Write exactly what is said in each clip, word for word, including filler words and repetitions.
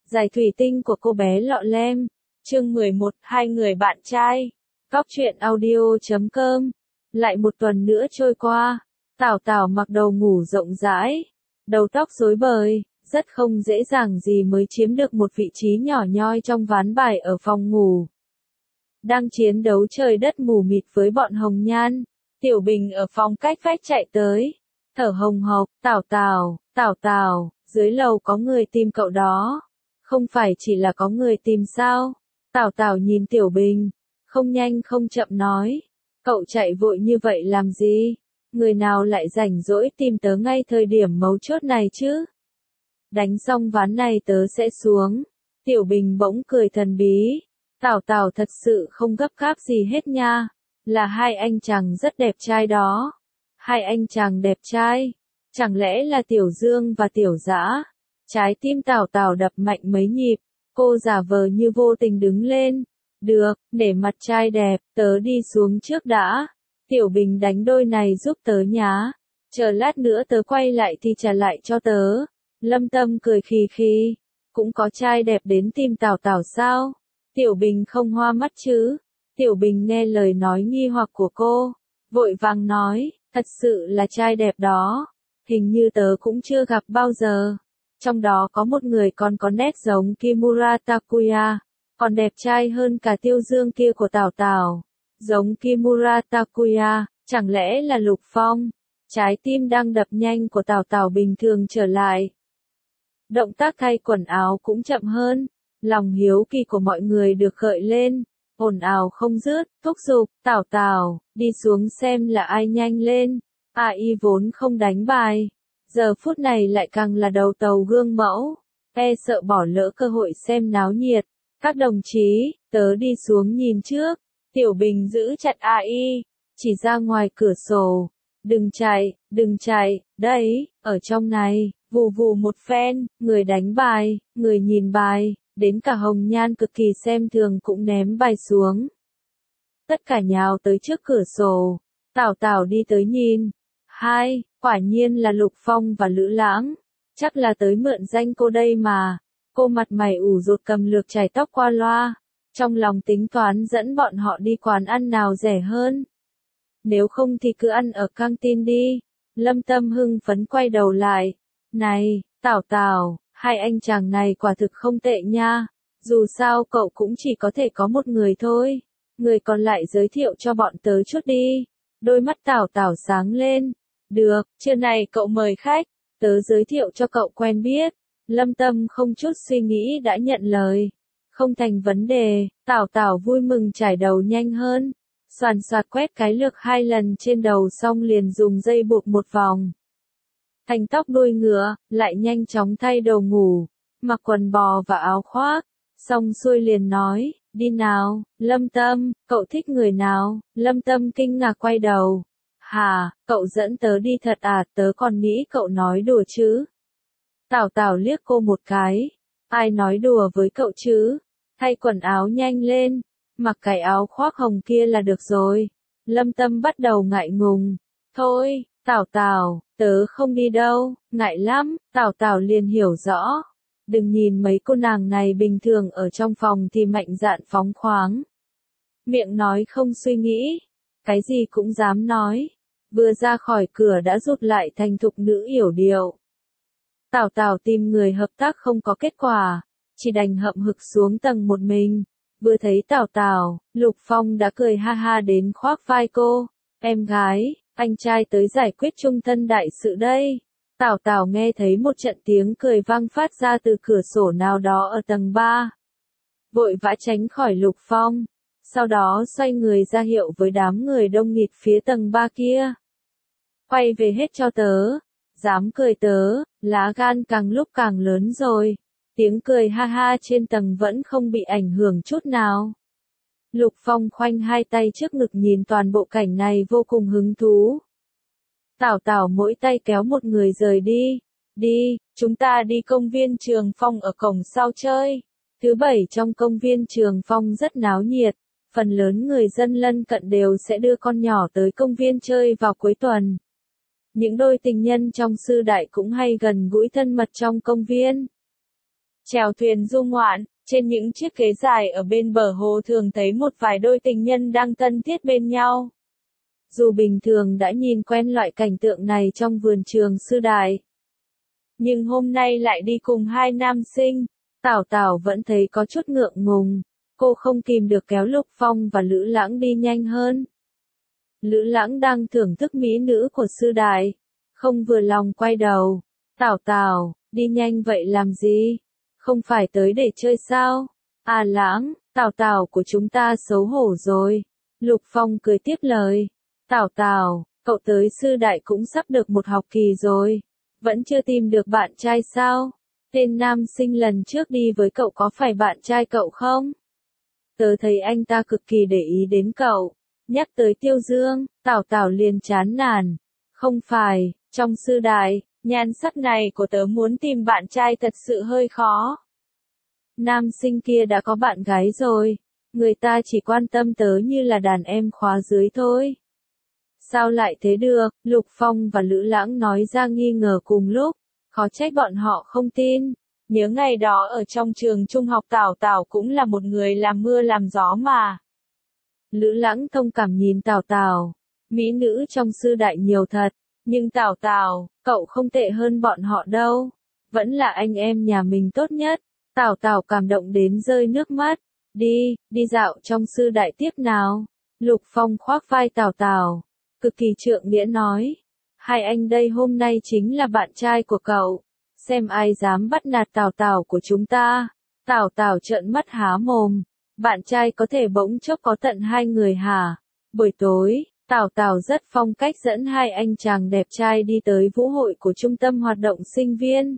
Giải thủy tinh của cô bé lọ lem. Chương mười một, hai người bạn trai. Góc truyện audio chấm com. Lại một tuần nữa trôi qua, Tảo Tảo mặc đầu ngủ rộng rãi, đầu tóc rối bời, rất không dễ dàng gì mới chiếm được một vị trí nhỏ nhoi trong ván bài ở phòng ngủ. Đang chiến đấu trời đất mù mịt với bọn Hồng Nhan, Tiểu Bình ở phòng cách vách chạy tới, thở hồng hộc, "Tảo Tảo, Tảo Tảo, dưới lầu có người tìm cậu đó." "Không phải chỉ là có người tìm sao?" Tảo Tảo nhìn Tiểu Bình, không nhanh không chậm nói, "Cậu chạy vội như vậy làm gì? Người nào lại rảnh rỗi tìm tớ ngay thời điểm mấu chốt này chứ? Đánh xong ván này tớ sẽ xuống." Tiểu Bình bỗng cười thần bí, "Tảo Tảo thật sự không gấp gáp gì hết nha, là hai anh chàng rất đẹp trai đó." "Hai anh chàng đẹp trai? Chẳng lẽ là Tiểu Dương và Tiểu Dã?" Trái tim Tảo Tảo đập mạnh mấy nhịp, cô giả vờ như vô tình đứng lên, "Được, để mặt trai đẹp, tớ đi xuống trước đã. Tiểu Bình đánh đôi này giúp tớ nhá. Chờ lát nữa tớ quay lại thì trả lại cho tớ." Lâm Tâm cười khì khì, "Cũng có trai đẹp đến tìm Tảo Tảo sao? Tiểu Bình không hoa mắt chứ?" Tiểu Bình nghe lời nói nghi hoặc của cô, vội vàng nói, "Thật sự là trai đẹp đó. Hình như tớ cũng chưa gặp bao giờ. Trong đó có một người còn có nét giống Kimura Takuya, còn đẹp trai hơn cả Tiêu Dương kia của Tảo Tảo." "Giống Kimura Takuya, chẳng lẽ là Lục Phong?" Trái tim đang đập nhanh của Tảo Tảo bình thường trở lại. Động tác thay quần áo cũng chậm hơn, lòng hiếu kỳ của mọi người được gợi lên, ồn ào không dứt, thúc giục, "Tảo Tảo, đi xuống xem là ai nhanh lên." A I vốn không đánh bài, giờ phút này lại càng là đầu tàu gương mẫu, e sợ bỏ lỡ cơ hội xem náo nhiệt. "Các đồng chí, tớ đi xuống nhìn trước." Tiểu Bình giữ chặt A I, chỉ ra ngoài cửa sổ, "Đừng chạy, đừng chạy, đây, ở trong này." Vù vù một phen, người đánh bài, người nhìn bài, đến cả Hồng Nhan cực kỳ xem thường cũng ném bài xuống. Tất cả nhào tới trước cửa sổ, Tảo Tảo đi tới nhìn. Hai, quả nhiên là Lục Phong và Lữ Lãng. Chắc là tới mượn danh cô đây mà. Cô mặt mày ủ rột cầm lược chải tóc qua loa, trong lòng tính toán dẫn bọn họ đi quán ăn nào rẻ hơn. Nếu không thì cứ ăn ở căng tin đi. Lâm Tâm hưng phấn quay đầu lại. "Này, Tảo Tảo, hai anh chàng này quả thực không tệ nha. Dù sao cậu cũng chỉ có thể có một người thôi. Người còn lại giới thiệu cho bọn tớ chút đi." Đôi mắt Tảo Tảo sáng lên. "Được, trưa này cậu mời khách, tớ giới thiệu cho cậu quen biết." Lâm Tâm không chút suy nghĩ đã nhận lời. "Không thành vấn đề." Tảo Tảo vui mừng chải đầu nhanh hơn, xoàn xoạt quét cái lược hai lần trên đầu xong liền dùng dây buộc một vòng thành tóc đuôi ngựa, lại nhanh chóng thay đồ ngủ, mặc quần bò và áo khoác, xong xuôi liền nói, "Đi nào, Lâm Tâm, cậu thích người nào?" Lâm Tâm kinh ngạc quay đầu. "Hả, cậu dẫn tớ đi thật à, tớ còn nghĩ cậu nói đùa chứ." Tảo Tảo liếc cô một cái, "Ai nói đùa với cậu chứ? Thay quần áo nhanh lên, mặc cái áo khoác hồng kia là được rồi." Lâm Tâm bắt đầu ngại ngùng. "Thôi, Tảo Tảo, tớ không đi đâu, ngại lắm." Tảo Tảo liền hiểu rõ. Đừng nhìn mấy cô nàng này bình thường ở trong phòng thì mạnh dạn phóng khoáng. Miệng nói không suy nghĩ, cái gì cũng dám nói. Vừa ra khỏi cửa đã rụt lại thành thục nữ yểu điệu. Tảo Tảo tìm người hợp tác không có kết quả, chỉ đành hậm hực xuống tầng một mình. Vừa thấy Tảo Tảo, Lục Phong đã cười ha ha đến khoác vai cô. "Em gái, anh trai tới giải quyết chung thân đại sự đây." Tảo Tảo nghe thấy một trận tiếng cười vang phát ra từ cửa sổ nào đó ở tầng ba. Vội vã tránh khỏi Lục Phong, sau đó xoay người ra hiệu với đám người đông nghịt phía tầng ba kia. "Quay về hết cho tớ, dám cười tớ, lá gan càng lúc càng lớn rồi." Tiếng cười ha ha trên tầng vẫn không bị ảnh hưởng chút nào. Lục Phong khoanh hai tay trước ngực nhìn toàn bộ cảnh này vô cùng hứng thú. Tảo Tảo mỗi tay kéo một người rời đi. "Đi, chúng ta đi công viên Trường Phong ở cổng sau chơi." Thứ bảy trong công viên Trường Phong rất náo nhiệt, phần lớn người dân lân cận đều sẽ đưa con nhỏ tới công viên chơi vào cuối tuần. Những đôi tình nhân trong sư đại cũng hay gần gũi thân mật trong công viên. Chèo thuyền du ngoạn, trên những chiếc ghế dài ở bên bờ hồ thường thấy một vài đôi tình nhân đang thân thiết bên nhau. Dù bình thường đã nhìn quen loại cảnh tượng này trong vườn trường sư đại, nhưng hôm nay lại đi cùng hai nam sinh, Tảo Tảo vẫn thấy có chút ngượng ngùng, cô không kìm được kéo Lục Phong và Lữ Lãng đi nhanh hơn. Lữ Lãng đang thưởng thức mỹ nữ của sư đại, không vừa lòng quay đầu, Tảo Tảo, đi nhanh vậy làm gì? Không phải tới để chơi sao? À Lãng, Tảo Tảo của chúng ta xấu hổ rồi. Lục Phong cười tiếp lời. Tảo Tảo, cậu tới sư đại cũng sắp được một học kỳ rồi. Vẫn chưa tìm được bạn trai sao? Tên nam sinh lần trước đi với cậu có phải bạn trai cậu không? Tớ thấy anh ta cực kỳ để ý đến cậu. Nhắc tới Tiêu Dương, Tảo Tảo liền chán nản. Không phải, trong sư đại, nhan sắc này của tớ muốn tìm bạn trai thật sự hơi khó. Nam sinh kia đã có bạn gái rồi. Người ta chỉ quan tâm tớ như là đàn em khóa dưới thôi. Sao lại thế được? Lục Phong và Lữ Lãng nói ra nghi ngờ cùng lúc. Khó trách bọn họ không tin. Nhớ ngày đó ở trong trường trung học Tảo Tảo cũng là một người làm mưa làm gió mà. Lữ Lãng thông cảm nhìn Tảo Tảo. Mỹ nữ trong sư đại nhiều thật. Nhưng Tảo Tảo, cậu không tệ hơn bọn họ đâu. Vẫn là anh em nhà mình tốt nhất. Tảo Tảo cảm động đến rơi nước mắt. Đi, đi dạo trong sư đại tiếp nào. Lục Phong khoác vai Tảo Tảo. Cực kỳ trượng nghĩa nói. Hai anh đây hôm nay chính là bạn trai của cậu. Xem ai dám bắt nạt Tảo Tảo của chúng ta. Tảo Tảo trợn mắt há mồm. Bạn trai có thể bỗng chốc có tận hai người hả? Buổi tối, Tảo Tảo rất phong cách dẫn hai anh chàng đẹp trai đi tới vũ hội của trung tâm hoạt động sinh viên.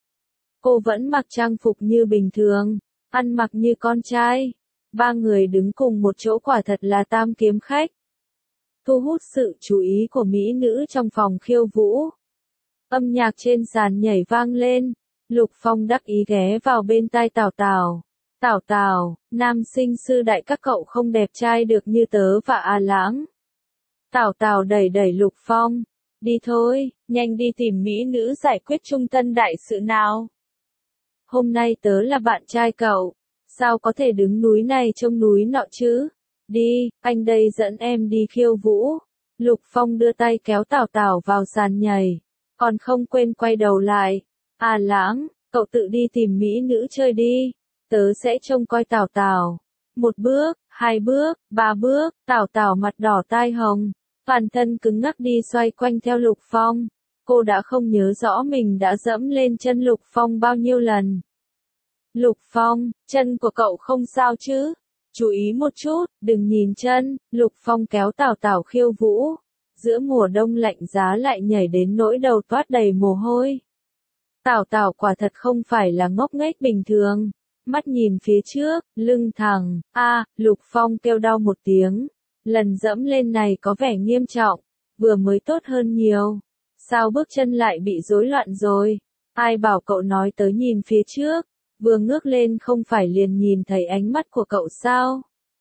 Cô vẫn mặc trang phục như bình thường, ăn mặc như con trai. Ba người đứng cùng một chỗ quả thật là tam kiếm khách. Thu hút sự chú ý của mỹ nữ trong phòng khiêu vũ. Âm nhạc trên sàn nhảy vang lên. Lục Phong đắc ý ghé vào bên tai Tảo Tảo. Tảo Tảo, nam sinh sư đại các cậu không đẹp trai được như tớ và A Lãng. Tảo Tảo đẩy đẩy Lục Phong. Đi thôi, nhanh đi tìm mỹ nữ giải quyết trung tân đại sự nào. Hôm nay tớ là bạn trai cậu. Sao có thể đứng núi này trông núi nọ chứ? Đi, anh đây dẫn em đi khiêu vũ. Lục Phong đưa tay kéo Tảo Tảo vào sàn nhảy. Còn không quên quay đầu lại. À Lãng, cậu tự đi tìm mỹ nữ chơi đi. Tớ sẽ trông coi Tảo Tảo. Một bước, hai bước, ba bước, Tảo Tảo mặt đỏ tai hồng. Toàn thân cứng ngắc đi xoay quanh theo Lục Phong. Cô đã không nhớ rõ mình đã dẫm lên chân Lục Phong bao nhiêu lần. Lục Phong, chân của cậu không sao chứ? Chú ý một chút, đừng nhìn chân. Lục Phong kéo Tảo Tảo khiêu vũ. Giữa mùa đông lạnh giá lại nhảy đến nỗi đầu toát đầy mồ hôi. Tảo Tảo quả thật không phải là ngốc nghếch bình thường. Mắt nhìn phía trước, lưng thẳng. A, à, Lục Phong kêu đau một tiếng. Lần dẫm lên này có vẻ nghiêm trọng. Vừa mới tốt hơn nhiều. Sao bước chân lại bị rối loạn rồi? Ai bảo cậu nói tới nhìn phía trước? Vừa ngước lên không phải liền nhìn thấy ánh mắt của cậu sao?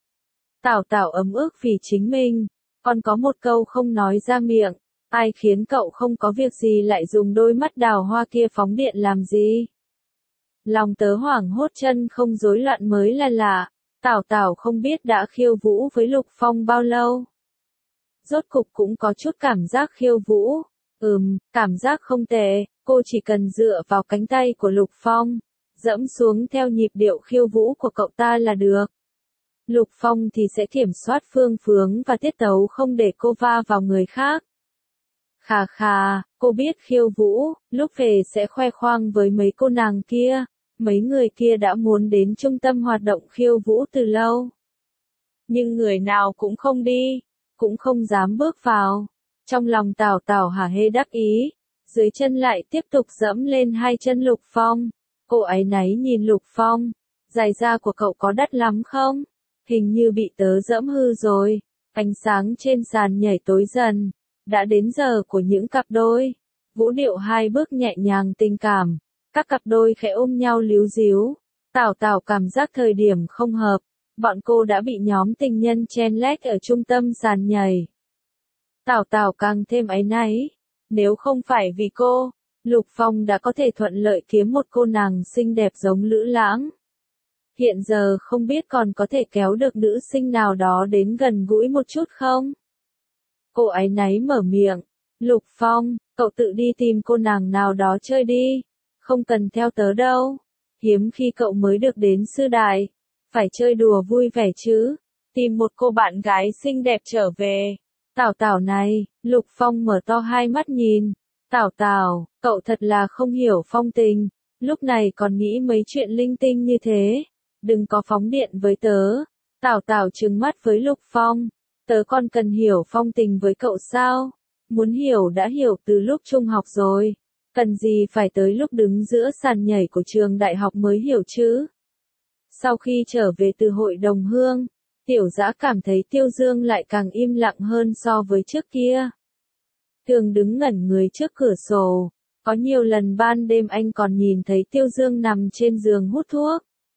Tảo Tảo ấm ức vì chính mình. Còn có một câu không nói ra miệng. Ai khiến cậu không có việc gì lại dùng đôi mắt đào hoa kia phóng điện làm gì? Lòng tớ hoảng hốt chân không rối loạn mới là lạ. Tảo Tảo không biết đã khiêu vũ với Lục Phong bao lâu. Rốt cục cũng có chút cảm giác khiêu vũ. Ừm, cảm giác không tệ, cô chỉ cần dựa vào cánh tay của Lục Phong. Dẫm xuống theo nhịp điệu khiêu vũ của cậu ta là được. Lục Phong thì sẽ kiểm soát phương hướng và tiết tấu không để cô va vào người khác. Khà khà, cô biết khiêu vũ, lúc về sẽ khoe khoang với mấy cô nàng kia. Mấy người kia đã muốn đến trung tâm hoạt động khiêu vũ từ lâu. Nhưng người nào cũng không đi, cũng không dám bước vào. Trong lòng Tảo Tảo hả hê đắc ý, dưới chân lại tiếp tục dẫm lên hai chân Lục Phong. Cô áy náy nhìn Lục Phong, giày da của cậu có đắt lắm không? Hình như bị tớ dẫm hư rồi. Ánh sáng trên sàn nhảy tối dần. Đã đến giờ của những cặp đôi. Vũ điệu hai bước nhẹ nhàng tình cảm. Các cặp đôi khẽ ôm nhau líu díu. Tảo Tảo cảm giác thời điểm không hợp. Bọn cô đã bị nhóm tình nhân chen lách ở trung tâm sàn nhảy. Tảo Tảo càng thêm áy náy. Nếu không phải vì cô, Lục Phong đã có thể thuận lợi kiếm một cô nàng xinh đẹp giống Lữ Lãng. Hiện giờ không biết còn có thể kéo được nữ sinh nào đó đến gần gũi một chút không? Cô áy náy mở miệng. Lục Phong, cậu tự đi tìm cô nàng nào đó chơi đi. Không cần theo tớ đâu. Hiếm khi cậu mới được đến sư đài. Phải chơi đùa vui vẻ chứ. Tìm một cô bạn gái xinh đẹp trở về. Tảo Tảo này, Lục Phong mở to hai mắt nhìn. Tảo Tảo, cậu thật là không hiểu phong tình. Lúc này còn nghĩ mấy chuyện linh tinh như thế. Đừng có phóng điện với tớ. Tảo Tảo trừng mắt với Lục Phong. Tớ còn cần hiểu phong tình với cậu sao? Muốn hiểu đã hiểu từ lúc trung học rồi. Cần gì phải tới lúc đứng giữa sàn nhảy của trường đại học mới hiểu chứ? Sau khi trở về từ hội đồng hương, Tiểu Dã cảm thấy Tiêu Dương lại càng im lặng hơn so với trước kia. Thường đứng ngẩn người trước cửa sổ, có nhiều lần ban đêm anh còn nhìn thấy Tiêu Dương nằm trên giường hút thuốc.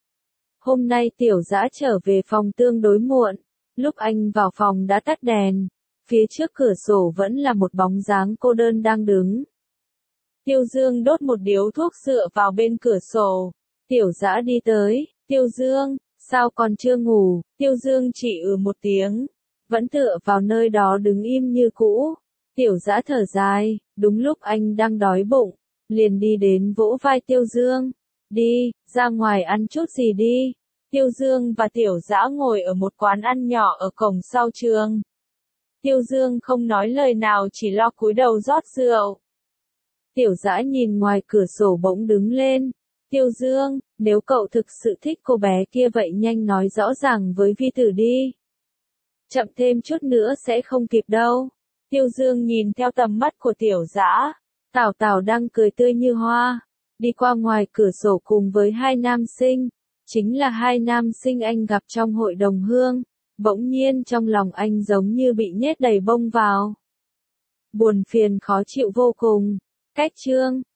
Hôm nay Tiểu Dã trở về phòng tương đối muộn, lúc anh vào phòng đã tắt đèn, phía trước cửa sổ vẫn là một bóng dáng cô đơn đang đứng. Tiêu Dương đốt một điếu thuốc dựa vào bên cửa sổ, Tiểu Dã đi tới, Tiêu Dương, sao còn chưa ngủ? Tiêu Dương chỉ ừ một tiếng, vẫn tựa vào nơi đó đứng im như cũ. Tiểu Dã thở dài, đúng lúc anh đang đói bụng, liền đi đến vỗ vai Tiêu Dương. Đi, ra ngoài ăn chút gì đi. Tiêu Dương và Tiểu Dã ngồi ở một quán ăn nhỏ ở cổng sau trường. Tiêu Dương không nói lời nào chỉ lo cúi đầu rót rượu. Tiểu Dã nhìn ngoài cửa sổ bỗng đứng lên. Tiêu Dương, nếu cậu thực sự thích cô bé kia vậy nhanh nói rõ ràng với Vi Tử đi. Chậm thêm chút nữa sẽ không kịp đâu. Tiêu Dương nhìn theo tầm mắt của Tiểu Dã. Tảo Tảo đang cười tươi như hoa. Đi qua ngoài cửa sổ cùng với hai nam sinh. Chính là hai nam sinh anh gặp trong hội đồng hương. Bỗng nhiên trong lòng anh giống như bị nhét đầy bông vào. Buồn phiền khó chịu vô cùng. Cách chương.